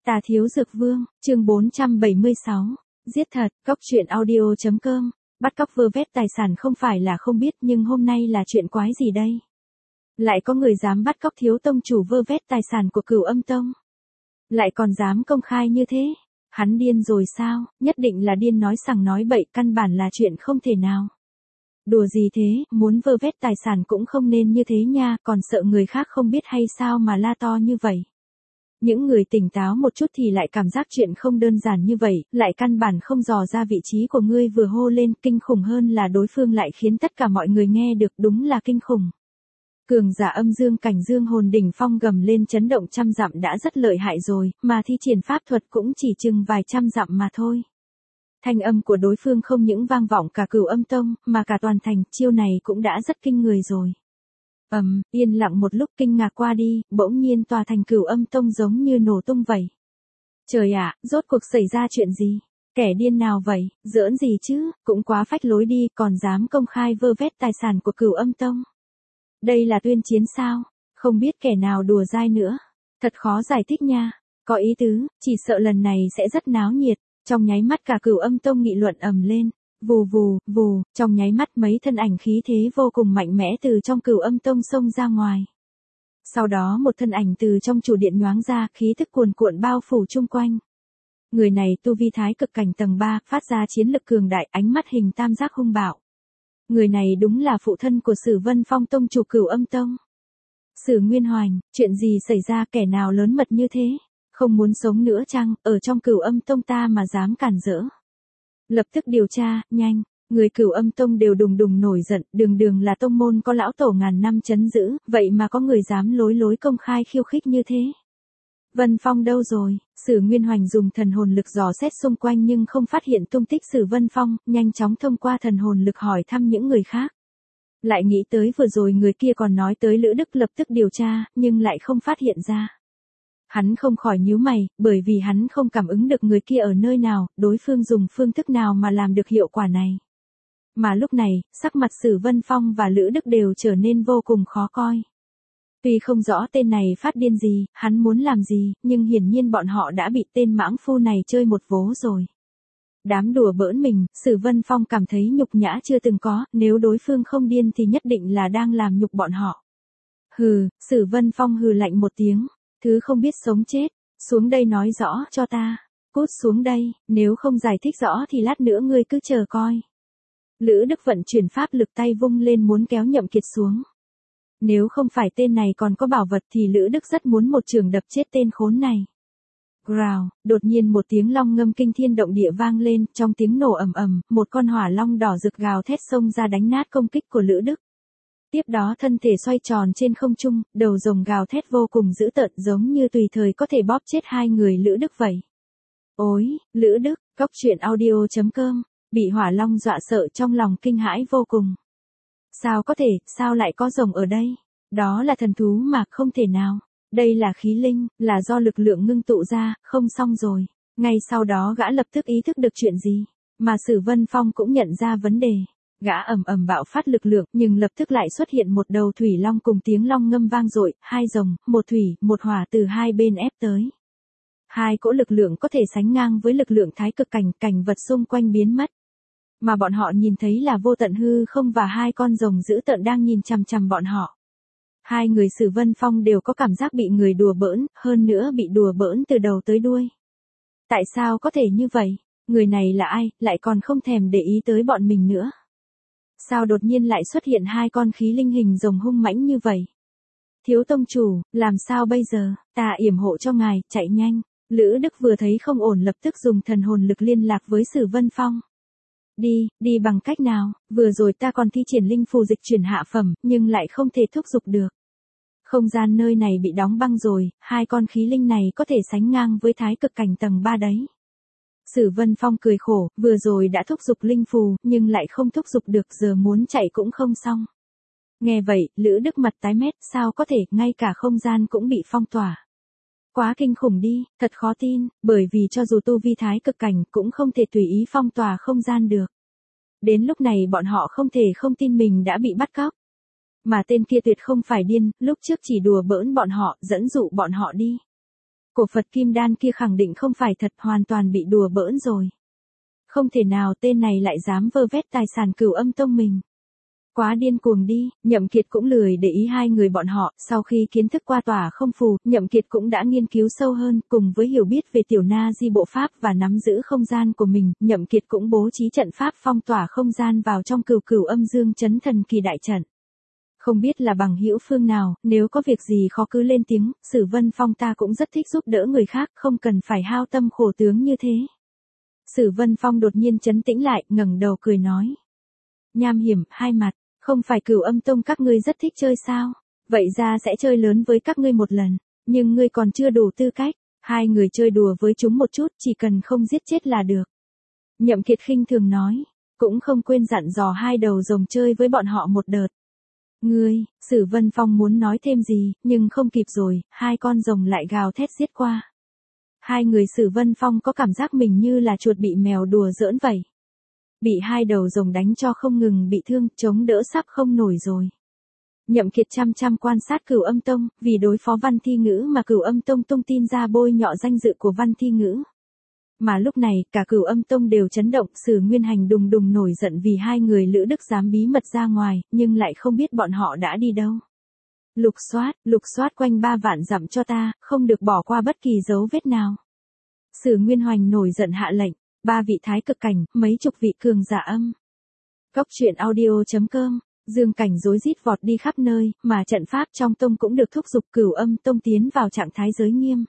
Tà Thiếu Dược Vương, chương 476. Giết thật, cóc truyện audio.com. Bắt cóc vơ vét tài sản không phải là không biết, nhưng hôm nay là chuyện quái gì đây? Lại có người dám bắt cóc thiếu tông chủ vơ vét tài sản của Cửu Âm Tông. Lại còn dám công khai như thế. Hắn điên rồi sao? Nhất định là điên, nói sằng nói bậy, căn bản là chuyện không thể nào. Đùa gì thế, muốn vơ vét tài sản cũng không nên như thế nha, còn sợ người khác không biết hay sao mà la to như vậy. Những người tỉnh táo một chút thì lại cảm giác chuyện không đơn giản như vậy, lại căn bản không dò ra vị trí của ngươi vừa hô lên, kinh khủng hơn là đối phương lại khiến tất cả mọi người nghe được, đúng là kinh khủng. Cường giả âm dương cảnh dương hồn đỉnh phong gầm lên chấn động trăm dặm đã rất lợi hại rồi, mà thi triển pháp thuật cũng chỉ chừng vài trăm dặm mà thôi. Thanh âm của đối phương không những vang vọng cả Cửu Âm Tông, mà cả toàn thành, chiêu này cũng đã rất kinh người rồi. Yên lặng một lúc kinh ngạc qua đi, bỗng nhiên tòa thành Cửu Âm Tông giống như nổ tung vậy. Trời ạ, rốt cuộc xảy ra chuyện gì? Kẻ điên nào vậy, giỡn gì chứ, cũng quá phách lối đi, còn dám công khai vơ vét tài sản của Cửu Âm Tông. Đây là tuyên chiến sao? Không biết kẻ nào đùa dai nữa. Thật khó giải thích nha, có ý tứ, chỉ sợ lần này sẽ rất náo nhiệt. Trong nháy mắt cả Cửu Âm Tông nghị luận ầm lên. Vù vù, vù, trong nháy mắt mấy thân ảnh khí thế vô cùng mạnh mẽ từ trong Cửu Âm Tông xông ra ngoài. Sau đó một thân ảnh từ trong chủ điện nhoáng ra, khí tức cuồn cuộn bao phủ chung quanh. Người này tu vi thái cực cảnh tầng 3, phát ra chiến lực cường đại, ánh mắt hình tam giác hung bạo. Người này đúng là phụ thân của Sử Vân Phong tông chủ Cửu Âm Tông. Sử Nguyên Hoành, chuyện gì xảy ra, kẻ nào lớn mật như thế? Không muốn sống nữa chăng, ở trong Cửu Âm Tông ta mà dám cản rỡ? Lập tức điều tra, nhanh, người Cửu Âm Tông đều đùng đùng nổi giận, đường là tông môn có lão tổ ngàn năm trấn giữ, vậy mà có người dám lối công khai khiêu khích như thế. Vân Phong đâu rồi? Sử Nguyên Hoành dùng thần hồn lực dò xét xung quanh nhưng không phát hiện tung tích Sử Vân Phong, nhanh chóng thông qua thần hồn lực hỏi thăm những người khác. Lại nghĩ tới vừa rồi người kia còn nói tới Lữ Đức, lập tức điều tra, nhưng lại không phát hiện ra. Hắn không khỏi nhíu mày, bởi vì hắn không cảm ứng được người kia ở nơi nào, đối phương dùng phương thức nào mà làm được hiệu quả này. Mà lúc này, sắc mặt Sử Vân Phong và Lữ Đức đều trở nên vô cùng khó coi. Tuy không rõ tên này phát điên gì, hắn muốn làm gì, nhưng hiển nhiên bọn họ đã bị tên mãng phu này chơi một vố rồi. Đám đùa bỡn mình, Sử Vân Phong cảm thấy nhục nhã chưa từng có, nếu đối phương không điên thì nhất định là đang làm nhục bọn họ. Hừ, Sử Vân Phong hừ lạnh một tiếng. Thứ không biết sống chết, xuống đây nói rõ cho ta, cút xuống đây, nếu không giải thích rõ thì lát nữa ngươi cứ chờ coi. Lữ Đức vận chuyển pháp lực tay vung lên muốn kéo Nhậm Kiệt xuống. Nếu không phải tên này còn có bảo vật thì Lữ Đức rất muốn một chưởng đập chết tên khốn này. Growl, đột nhiên một tiếng long ngâm kinh thiên động địa vang lên, trong tiếng nổ ầm, một con hỏa long đỏ rực gào thét xông ra đánh nát công kích của Lữ Đức. Tiếp đó thân thể xoay tròn trên không trung, đầu rồng gào thét vô cùng dữ tợn, giống như tùy thời có thể bóp chết hai người Lữ Đức vậy. Ôi, Lữ Đức, cóc truyện audio.com, bị hỏa long dọa sợ trong lòng kinh hãi vô cùng. Sao có thể, sao lại có rồng ở đây? Đó là thần thú mà, không thể nào. Đây là khí linh, là do lực lượng ngưng tụ ra, không xong rồi. Ngay sau đó gã lập tức ý thức được chuyện gì, mà Sử Vân Phong cũng nhận ra vấn đề. Gã ầm bạo phát lực lượng, nhưng lập tức lại xuất hiện một đầu thủy long cùng tiếng long ngâm vang dội, hai rồng, một thủy, một hỏa từ hai bên ép tới. Hai cỗ lực lượng có thể sánh ngang với lực lượng thái cực cảnh, cảnh vật xung quanh biến mất. Mà bọn họ nhìn thấy là vô tận hư không và hai con rồng dữ tợn đang nhìn chằm chằm bọn họ. Hai người Sử Vân Phong đều có cảm giác bị người đùa bỡn, hơn nữa bị đùa bỡn từ đầu tới đuôi. Tại sao có thể như vậy? Người này là ai, lại còn không thèm để ý tới bọn mình nữa? Sao đột nhiên lại xuất hiện hai con khí linh hình rồng hung mãnh như vậy? Thiếu tông chủ, làm sao bây giờ, ta yểm hộ cho ngài, chạy nhanh. Lữ Đức vừa thấy không ổn lập tức dùng thần hồn lực liên lạc với Sử Vân Phong. Đi bằng cách nào, vừa rồi ta còn thi triển linh phù dịch chuyển hạ phẩm, nhưng lại không thể thúc giục được. Không gian nơi này bị đóng băng rồi, hai con khí linh này có thể sánh ngang với thái cực cảnh tầng 3 đấy. Sử Vân Phong cười khổ, vừa rồi đã thúc giục linh phù, nhưng lại không thúc giục được, giờ muốn chạy cũng không xong. Nghe vậy, Lữ Đức mặt tái mét, sao có thể, ngay cả không gian cũng bị phong tỏa. Quá kinh khủng đi, thật khó tin, bởi vì cho dù tu vi thái cực cảnh cũng không thể tùy ý phong tỏa không gian được. Đến lúc này bọn họ không thể không tin mình đã bị bắt cóc. Mà tên kia tuyệt không phải điên, lúc trước chỉ đùa bỡn bọn họ, dẫn dụ bọn họ đi. Cổ Phật kim đan kia khẳng định không phải thật, hoàn toàn bị đùa bỡn rồi. Không thể nào tên này lại dám vơ vét tài sản Cửu Âm Tông mình. Quá điên cuồng đi, Nhậm Kiệt cũng lười để ý hai người bọn họ, sau khi kiến thức qua tỏa không phù, Nhậm Kiệt cũng đã nghiên cứu sâu hơn, cùng với hiểu biết về tiểu na di bộ pháp và nắm giữ không gian của mình, Nhậm Kiệt cũng bố trí trận pháp phong tỏa không gian vào trong Cửu Âm Dương Chấn Thần Kỳ đại trận. Không biết là bằng hữu phương nào, nếu có việc gì khó cứ lên tiếng, Sử Vân Phong ta cũng rất thích giúp đỡ người khác, không cần phải hao tâm khổ tướng như thế. Sử Vân Phong đột nhiên trấn tĩnh lại, ngẩng đầu cười nói. Nham Hiểm, hai mặt, không phải Cửu Âm Tông các ngươi rất thích chơi sao? Vậy ra sẽ chơi lớn với các ngươi một lần, nhưng ngươi còn chưa đủ tư cách, hai người chơi đùa với chúng một chút, chỉ cần không giết chết là được. Nhậm Kiệt khinh thường nói, cũng không quên dặn dò hai đầu rồng chơi với bọn họ một đợt. Ngươi, Sử Vân Phong muốn nói thêm gì, nhưng không kịp rồi, hai con rồng lại gào thét giết qua. Hai người Sử Vân Phong có cảm giác mình như là chuột bị mèo đùa giỡn vậy. Bị hai đầu rồng đánh cho không ngừng bị thương, chống đỡ sắp không nổi rồi. Nhậm Kiệt chăm chăm quan sát Cửu Âm Tông, vì đối phó Văn Thi Ngữ mà Cửu Âm Tông tung tin ra bôi nhọ danh dự của Văn Thi Ngữ. Mà lúc này, cả Cửu Âm Tông đều chấn động, Sử Nguyên Hành đùng đùng nổi giận vì hai người Lữ Đức dám bí mật ra ngoài, nhưng lại không biết bọn họ đã đi đâu. Lục soát quanh 3 vạn dặm cho ta, không được bỏ qua bất kỳ dấu vết nào. Sử Nguyên Hoành nổi giận hạ lệnh, 3 vị thái cực cảnh, mấy chục vị cường giả âm. Cốc truyện audio.com, Dương Cảnh rối rít vọt đi khắp nơi, mà trận pháp trong tông cũng được thúc giục, Cửu Âm Tông tiến vào trạng thái giới nghiêm.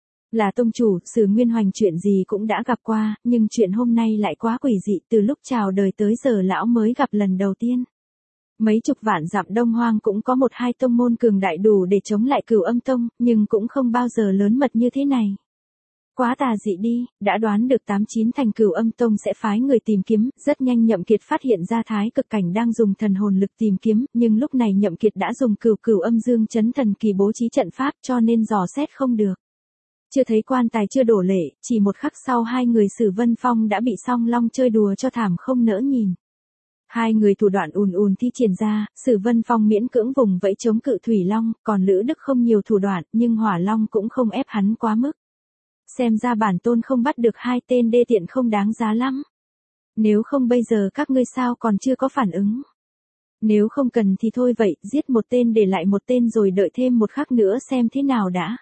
Là tông chủ, Sử Nguyên Hoành chuyện gì cũng đã gặp qua, nhưng chuyện hôm nay lại quá quỷ dị, từ lúc chào đời tới giờ lão mới gặp lần đầu tiên. Mấy chục vạn dặm Đông Hoang cũng có 1-2 tông môn cường đại đủ để chống lại Cửu Âm Tông, nhưng cũng không bao giờ lớn mật như thế này. Quá tà dị đi, đã đoán được 8-9 thành Cửu Âm Tông sẽ phái người tìm kiếm, rất nhanh Nhậm Kiệt phát hiện ra thái cực cảnh đang dùng thần hồn lực tìm kiếm, nhưng lúc này Nhậm Kiệt đã dùng Cửu Âm Dương Chấn Thần Kỳ bố trí trận pháp cho nên dò xét không được. Chưa thấy quan tài chưa đổ lệ, chỉ một khắc sau hai người Sử Vân Phong đã bị Song Long chơi đùa cho thảm không nỡ nhìn. Hai người thủ đoạn ùn thi triển ra, Sử Vân Phong miễn cưỡng vùng vẫy chống cự Thủy Long, còn Lữ Đức không nhiều thủ đoạn, nhưng Hỏa Long cũng không ép hắn quá mức. Xem ra bản tôn không bắt được hai tên đê tiện không đáng giá lắm. Nếu không bây giờ các ngươi sao còn chưa có phản ứng. Nếu không cần thì thôi vậy, giết một tên để lại một tên rồi đợi thêm một khắc nữa xem thế nào đã.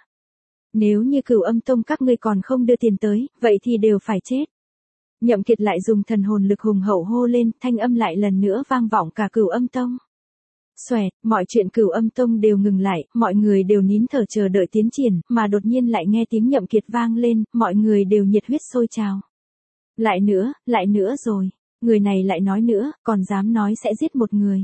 Nếu như Cửu Âm Tông các ngươi còn không đưa tiền tới, vậy thì đều phải chết. Nhậm Kiệt lại dùng thần hồn lực hùng hậu hô lên, thanh âm lại lần nữa vang vọng cả Cửu Âm Tông. Xoẹt, mọi chuyện Cửu Âm Tông đều ngừng lại, mọi người đều nín thở chờ đợi tiến triển, mà đột nhiên lại nghe tiếng Nhậm Kiệt vang lên, mọi người đều nhiệt huyết sôi trào. Lại nữa rồi, người này lại nói nữa, còn dám nói sẽ giết một người.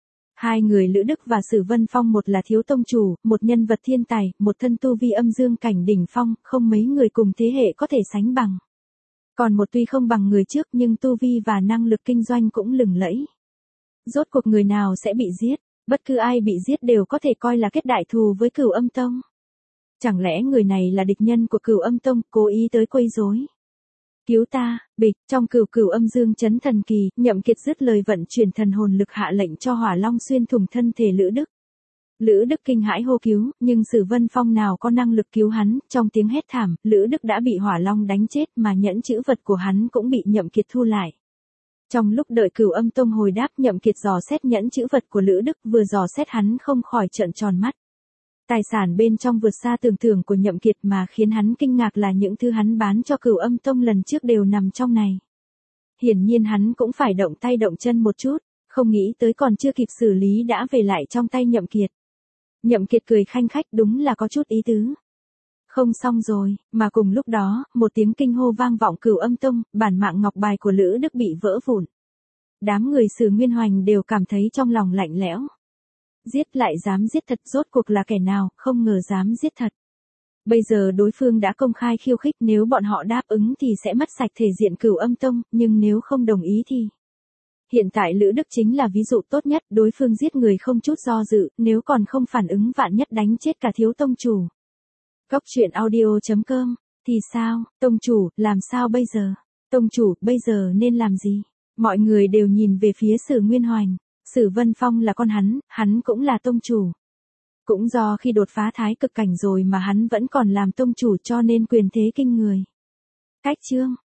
Hai người Lữ Đức và Sử Vân Phong, một là thiếu tông chủ, một nhân vật thiên tài, một thân tu vi âm dương cảnh đỉnh phong, không mấy người cùng thế hệ có thể sánh bằng. Còn một tuy không bằng người trước nhưng tu vi và năng lực kinh doanh cũng lừng lẫy. Rốt cuộc người nào sẽ bị giết, bất cứ ai bị giết đều có thể coi là kết đại thù với Cửu Âm Tông. Chẳng lẽ người này là địch nhân của Cửu Âm Tông, cố ý tới quấy rối? Cứu ta, bịch, trong Cửu Âm Dương Chấn Thần Kỳ, Nhậm Kiệt dứt lời vận chuyển thần hồn lực hạ lệnh cho Hỏa Long xuyên thủng thân thể Lữ Đức. Lữ Đức kinh hãi hô cứu, nhưng Sử Vân Phong nào có năng lực cứu hắn, trong tiếng hét thảm, Lữ Đức đã bị Hỏa Long đánh chết mà nhẫn chữ vật của hắn cũng bị Nhậm Kiệt thu lại. Trong lúc đợi Cửu Âm Tông hồi đáp, Nhậm Kiệt dò xét nhẫn chữ vật của Lữ Đức, vừa dò xét hắn không khỏi trợn tròn mắt. Tài sản bên trong vượt xa tưởng tượng của Nhậm Kiệt, mà khiến hắn kinh ngạc là những thứ hắn bán cho Cửu Âm Tông lần trước đều nằm trong này. Hiển nhiên hắn cũng phải động tay động chân một chút, không nghĩ tới còn chưa kịp xử lý đã về lại trong tay Nhậm Kiệt. Nhậm Kiệt cười khanh khách, đúng là có chút ý tứ. Không xong rồi, mà cùng lúc đó, một tiếng kinh hô vang vọng Cửu Âm Tông, bản mạng ngọc bài của Lữ Đức bị vỡ vụn. Đám người Sử Nguyên Hoành đều cảm thấy trong lòng lạnh lẽo. Giết lại dám giết thật, rốt cuộc là kẻ nào, không ngờ dám giết thật. Bây giờ đối phương đã công khai khiêu khích, nếu bọn họ đáp ứng thì sẽ mất sạch thể diện Cửu Âm Tông, nhưng nếu không đồng ý thì... Hiện tại Lữ Đức chính là ví dụ tốt nhất, đối phương giết người không chút do dự, nếu còn không phản ứng vạn nhất đánh chết cả thiếu tông chủ. Cốc truyện audio.com, thì sao, tông chủ, làm sao bây giờ? Tông chủ, bây giờ nên làm gì? Mọi người đều nhìn về phía Sử Nguyên Hoành. Sử Vân Phong là con hắn cũng là tông chủ. Cũng do khi đột phá thái cực cảnh rồi mà hắn vẫn còn làm tông chủ cho nên quyền thế kinh người. Cách chương